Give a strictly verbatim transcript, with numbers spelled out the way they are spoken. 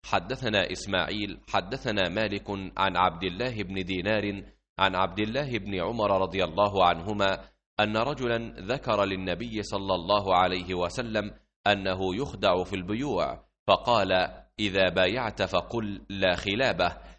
حدثنا إسماعيل حدثنا مالك عن عبد الله بن دينار عن عبد الله بن عمر رضي الله عنهما أن رجلا ذكر للنبي صلى الله عليه وسلم أنه يخدع في البيوع، فقال: إذا بايعت فقل لا خلابة،